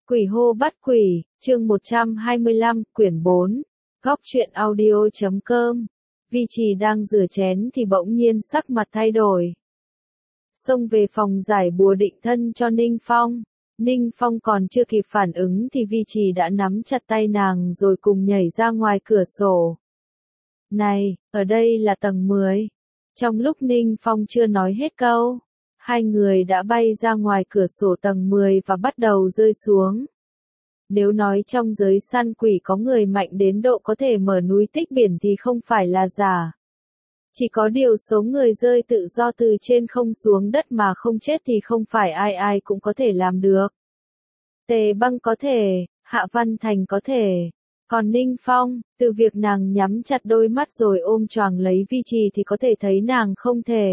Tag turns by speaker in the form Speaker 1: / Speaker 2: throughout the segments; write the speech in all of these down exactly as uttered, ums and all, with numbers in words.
Speaker 1: Quỷ hô bắt quỷ, chương một trăm hai mươi lăm, quyển bốn, góc truyện audio chấm com. Vi Trì đang rửa chén thì bỗng nhiên sắc mặt thay đổi. Xông về phòng giải bùa định thân cho Ninh Phong. Ninh Phong còn chưa kịp phản ứng thì Vi Trì đã nắm chặt tay nàng rồi cùng nhảy ra ngoài cửa sổ. Này, ở đây là tầng mười. Trong lúc Ninh Phong chưa nói hết câu, hai người đã bay ra ngoài cửa sổ tầng mười và bắt đầu rơi xuống. Nếu nói trong giới săn quỷ có người mạnh đến độ có thể mở núi tích biển thì không phải là giả. Chỉ có điều số người rơi tự do từ trên không xuống đất mà không chết thì không phải ai ai cũng có thể làm được. Tề Băng có thể, Hạ Văn Thành có thể. Còn Ninh Phong, từ việc nàng nhắm chặt đôi mắt rồi ôm choàng lấy Vi Trì thì có thể thấy nàng không thể.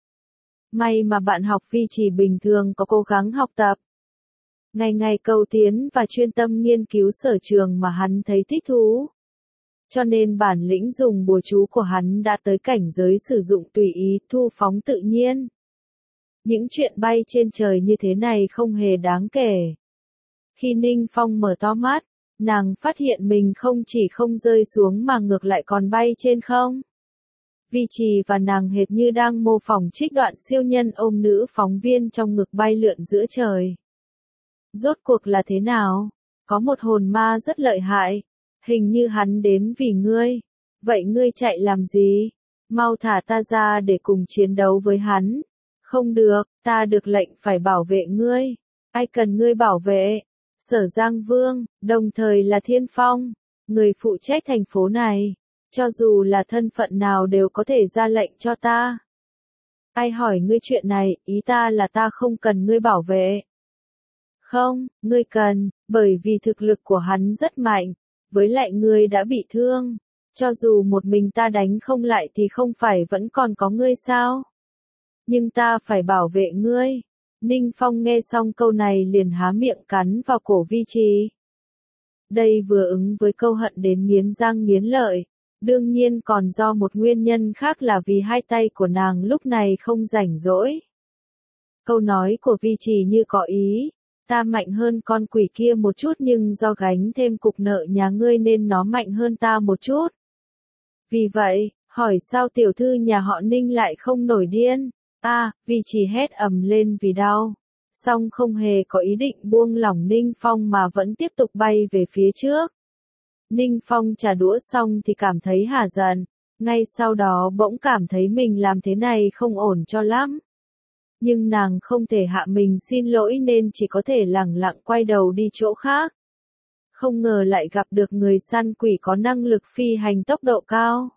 Speaker 1: May mà bạn học Vi Trì bình thường có cố gắng học tập. Ngày ngày cầu tiến và chuyên tâm nghiên cứu sở trường mà hắn thấy thích thú. Cho nên bản lĩnh dùng bùa chú của hắn đã tới cảnh giới sử dụng tùy ý, thu phóng tự nhiên. Những chuyện bay trên trời như thế này không hề đáng kể. Khi Ninh Phong mở to mắt, nàng phát hiện mình không chỉ không rơi xuống mà ngược lại còn bay trên không. Vi Trì và nàng hệt như đang mô phỏng trích đoạn siêu nhân ôm nữ phóng viên trong ngực bay lượn giữa trời. Rốt cuộc là thế nào? Có một hồn ma rất lợi hại. Hình như hắn đến vì ngươi. Vậy ngươi chạy làm gì? Mau thả ta ra để cùng chiến đấu với hắn. Không được, ta được lệnh phải bảo vệ ngươi. Ai cần ngươi bảo vệ? Sở Giang Vương, đồng thời là Thiên Phong, người phụ trách thành phố này. Cho dù là thân phận nào đều có thể ra lệnh cho ta. Ai hỏi ngươi chuyện này, ý ta là ta không cần ngươi bảo vệ. Không, ngươi cần, bởi vì thực lực của hắn rất mạnh, với lại ngươi đã bị thương. Cho dù một mình ta đánh không lại thì không phải vẫn còn có ngươi sao? Nhưng ta phải bảo vệ ngươi. Ninh Phong nghe xong câu này liền há miệng cắn vào cổ Vi Trì. Đây vừa ứng với câu hận đến nghiến răng nghiến lợi. Đương nhiên còn do một nguyên nhân khác là vì hai tay của nàng lúc này không rảnh rỗi. Câu nói của Vi Trì như có ý, ta mạnh hơn con quỷ kia một chút nhưng do gánh thêm cục nợ nhà ngươi nên nó mạnh hơn ta một chút. Vì vậy, hỏi sao tiểu thư nhà họ Ninh lại không nổi điên? À, Vi Trì hét ầm lên vì đau. Song không hề có ý định buông lỏng Ninh Phong mà vẫn tiếp tục bay về phía trước. Ninh Phong trả đũa xong thì cảm thấy hả giận, ngay sau đó bỗng cảm thấy mình làm thế này không ổn cho lắm. Nhưng nàng không thể hạ mình xin lỗi nên chỉ có thể lẳng lặng quay đầu đi chỗ khác. Không ngờ lại gặp được người săn quỷ có năng lực phi hành tốc độ cao.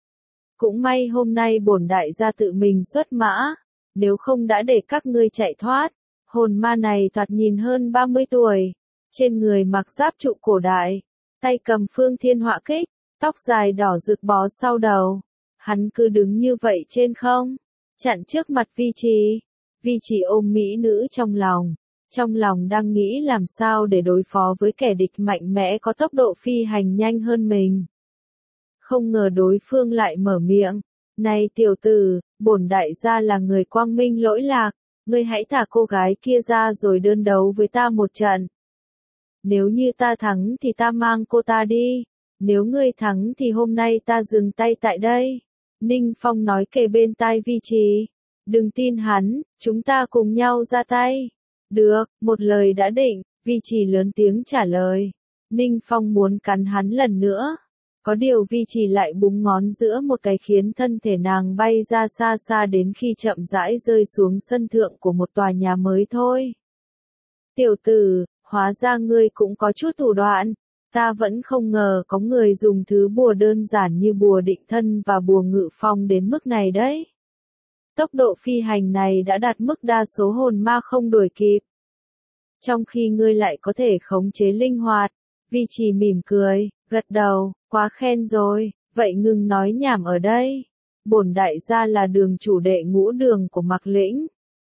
Speaker 1: Cũng may hôm nay bổn đại gia tự mình xuất mã, nếu không đã để các ngươi chạy thoát. Hồn ma này thoạt nhìn hơn ba mươi tuổi, trên người mặc giáp trụ cổ đại. Tay cầm phương thiên họa kích, tóc dài đỏ rực bó sau đầu. Hắn cứ đứng như vậy trên không, chặn trước mặt Vi Trì. Vi Trì ôm mỹ nữ trong lòng, trong lòng đang nghĩ làm sao để đối phó với kẻ địch mạnh mẽ có tốc độ phi hành nhanh hơn mình. Không ngờ đối phương lại mở miệng, này tiểu tử, bổn đại gia là người quang minh lỗi lạc, ngươi hãy thả cô gái kia ra rồi đơn đấu với ta một trận. Nếu như ta thắng thì ta mang cô ta đi. Nếu ngươi thắng thì hôm nay ta dừng tay tại đây. Ninh Phong nói kề bên tai Vi Trì. Đừng tin hắn, chúng ta cùng nhau ra tay. Được, một lời đã định, Vi Trì lớn tiếng trả lời. Ninh Phong muốn cắn hắn lần nữa. Có điều Vi Trì lại búng ngón giữa một cái khiến thân thể nàng bay ra xa xa đến khi chậm rãi rơi xuống sân thượng của một tòa nhà mới thôi. Tiểu tử, hóa ra ngươi cũng có chút thủ đoạn, ta vẫn không ngờ có người dùng thứ bùa đơn giản như bùa định thân và bùa ngự phong đến mức này đấy. Tốc độ phi hành này đã đạt mức đa số hồn ma không đuổi kịp. Trong khi ngươi lại có thể khống chế linh hoạt, Vi Trì mỉm cười, gật đầu, quá khen rồi, vậy ngừng nói nhảm ở đây. Bổn đại gia là đường chủ đệ ngũ đường của Mạc Lĩnh.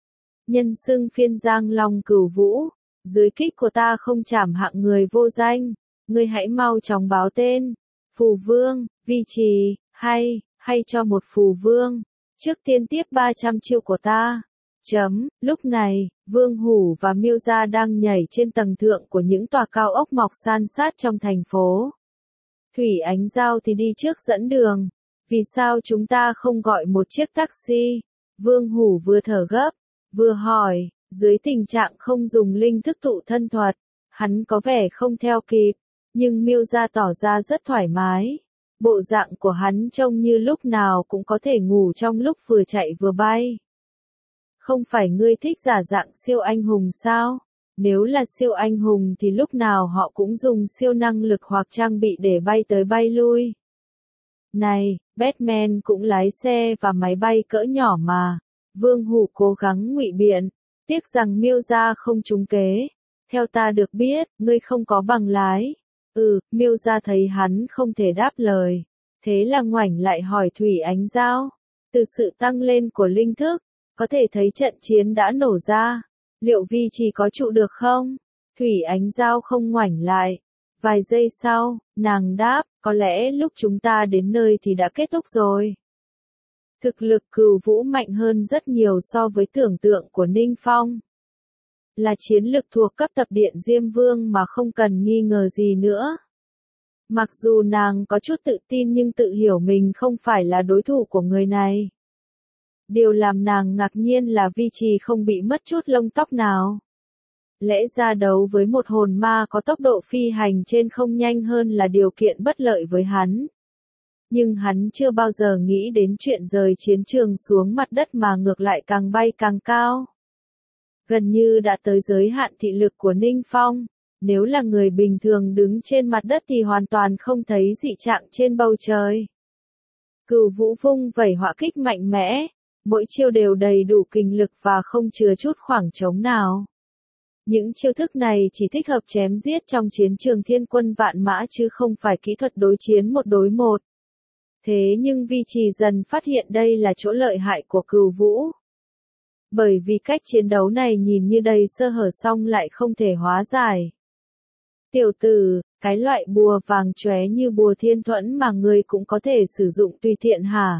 Speaker 1: Nhân xưng phiên Giang Long Cửu Vũ. Dưới kích của ta không chảm hạng người vô danh, ngươi hãy mau chóng báo tên. Phù Vương, Vi Trì, hay, hay cho một Phù Vương. Trước tiên tiếp ba trăm chiêu của ta. Chấm, lúc này, Vương Hủ và Miêu Gia đang nhảy trên tầng thượng của những tòa cao ốc mọc san sát trong thành phố. Thủy Ánh Giao thì đi trước dẫn đường. Vì sao chúng ta không gọi một chiếc taxi? Vương Hủ vừa thở gấp, vừa hỏi, dưới tình trạng không dùng linh thức tụ thân thuật, hắn có vẻ không theo kịp, nhưng Miêu Gia tỏ ra rất thoải mái. Bộ dạng của hắn trông như lúc nào cũng có thể ngủ trong lúc vừa chạy vừa bay. Không phải ngươi thích giả dạng siêu anh hùng sao? Nếu là siêu anh hùng thì lúc nào họ cũng dùng siêu năng lực hoặc trang bị để bay tới bay lui. Này, Batman cũng lái xe và máy bay cỡ nhỏ mà. Vương Hủ cố gắng ngụy biện, tiếc rằng Miêu Gia không trúng kế. Theo ta được biết, ngươi không có bằng lái. Ừ, Miêu Gia thấy hắn không thể đáp lời. Thế là ngoảnh lại hỏi Thủy Ánh Giao. Từ sự tăng lên của linh thức, có thể thấy trận chiến đã nổ ra. Liệu Vi Trì có trụ được không? Thủy Ánh Giao không ngoảnh lại. Vài giây sau, nàng đáp, có lẽ lúc chúng ta đến nơi thì đã kết thúc rồi. Thực lực Cửu Vũ mạnh hơn rất nhiều so với tưởng tượng của Ninh Phong. Là chiến lực thuộc cấp tập điện Diêm Vương mà không cần nghi ngờ gì nữa. Mặc dù nàng có chút tự tin nhưng tự hiểu mình không phải là đối thủ của người này. Điều làm nàng ngạc nhiên là Vi Trì không bị mất chút lông tóc nào. Lẽ ra đấu với một hồn ma có tốc độ phi hành trên không nhanh hơn là điều kiện bất lợi với hắn. Nhưng hắn chưa bao giờ nghĩ đến chuyện rời chiến trường xuống mặt đất mà ngược lại càng bay càng cao. Gần như đã tới giới hạn thị lực của Ninh Phong. Nếu là người bình thường đứng trên mặt đất thì hoàn toàn không thấy dị trạng trên bầu trời. Cửu Vũ vung vẩy hỏa kích mạnh mẽ, mỗi chiêu đều đầy đủ kình lực và không chừa chút khoảng trống nào. Những chiêu thức này chỉ thích hợp chém giết trong chiến trường thiên quân vạn mã chứ không phải kỹ thuật đối chiến một đối một. Thế nhưng Vi Trì dần phát hiện đây là chỗ lợi hại của Cửu Vũ. Bởi vì cách chiến đấu này nhìn như đầy sơ hở song lại không thể hóa giải. Tiểu tử, cái loại bùa vàng chóe như bùa thiên thuẫn mà ngươi cũng có thể sử dụng tùy tiện hả?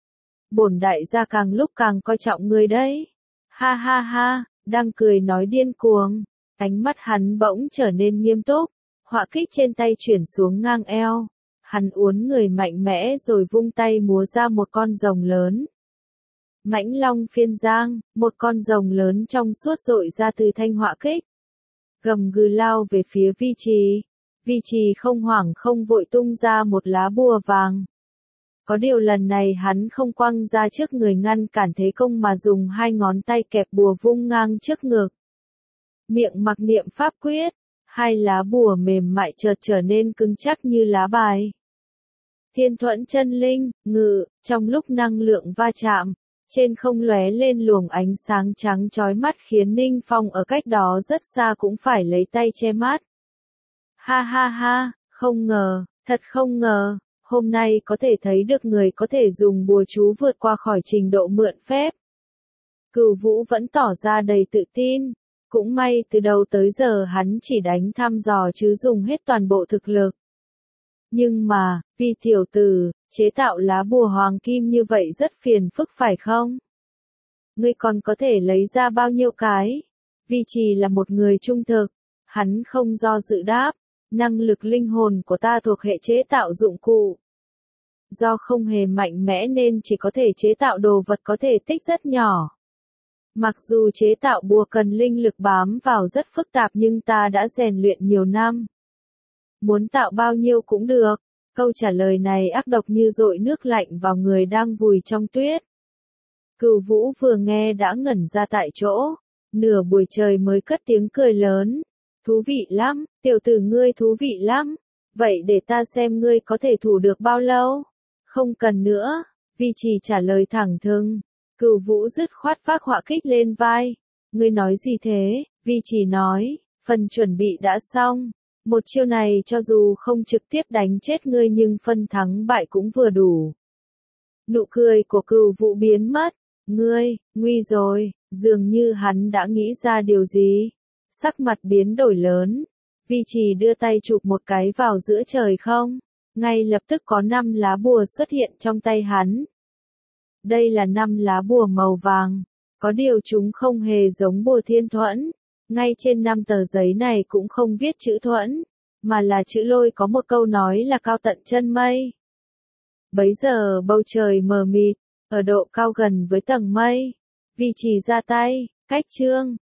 Speaker 1: Bổn đại gia càng lúc càng coi trọng ngươi đấy. Ha ha ha, đang cười nói điên cuồng. Ánh mắt hắn bỗng trở nên nghiêm túc, họa kích trên tay chuyển xuống ngang eo. Hắn uốn người mạnh mẽ rồi vung tay múa ra một con rồng lớn. Mãnh Long Phiên Giang, một con rồng lớn trong suốt dội ra từ thanh họa kích. Gầm gừ lao về phía Vi Trì. Vi Trì không hoảng không vội tung ra một lá bùa vàng. Có điều lần này hắn không quăng ra trước người ngăn cản thế công mà dùng hai ngón tay kẹp bùa vung ngang trước ngực. Miệng mặc niệm pháp quyết, hai lá bùa mềm mại chợt trở nên cứng chắc như lá bài. Thiên Thuẫn Chân Linh, ngự, trong lúc năng lượng va chạm, trên không lóe lên luồng ánh sáng trắng chói mắt khiến Ninh Phong ở cách đó rất xa cũng phải lấy tay che mắt. Ha ha ha, không ngờ, thật không ngờ, hôm nay có thể thấy được người có thể dùng bùa chú vượt qua khỏi trình độ mượn phép. Cửu Vũ vẫn tỏ ra đầy tự tin, cũng may từ đầu tới giờ hắn chỉ đánh thăm dò chứ dùng hết toàn bộ thực lực. Nhưng mà, vì tiểu tử, chế tạo lá bùa hoàng kim như vậy rất phiền phức phải không? Ngươi còn có thể lấy ra bao nhiêu cái? Vi Trì là một người trung thực, hắn không do dự đáp, năng lực linh hồn của ta thuộc hệ chế tạo dụng cụ. Do không hề mạnh mẽ nên chỉ có thể chế tạo đồ vật có thể tích rất nhỏ. Mặc dù chế tạo bùa cần linh lực bám vào rất phức tạp nhưng ta đã rèn luyện nhiều năm. Muốn tạo bao nhiêu cũng được. Câu trả lời này ác độc như dội nước lạnh vào người đang vùi trong tuyết. Cửu Vũ vừa nghe đã ngẩn ra tại chỗ, nửa buổi trời mới cất tiếng cười lớn. Thú vị lắm, tiểu tử ngươi thú vị lắm. Vậy để ta xem ngươi có thể thủ được bao lâu? Không cần nữa, Vi Trì trả lời thẳng thừng. Cửu Vũ dứt khoát vác họa kích lên vai. Ngươi nói gì thế? Vi Trì nói, phần chuẩn bị đã xong. Một chiêu này cho dù không trực tiếp đánh chết ngươi nhưng phân thắng bại cũng vừa đủ. Nụ cười của Cửu Vũ biến mất. Ngươi, nguy rồi, dường như hắn đã nghĩ ra điều gì. Sắc mặt biến đổi lớn. Vi Trì đưa tay chụp một cái vào giữa trời không. Ngay lập tức có năm lá bùa xuất hiện trong tay hắn. Đây là năm lá bùa màu vàng. Có điều chúng không hề giống bùa thiên thuẫn. Ngay trên năm tờ giấy này cũng không viết chữ thuẫn, mà là chữ lôi, có một câu nói là cao tận chân mây. Bấy giờ bầu trời mờ mịt, ở độ cao gần với tầng mây. Vi Trì ra tay, cách chương.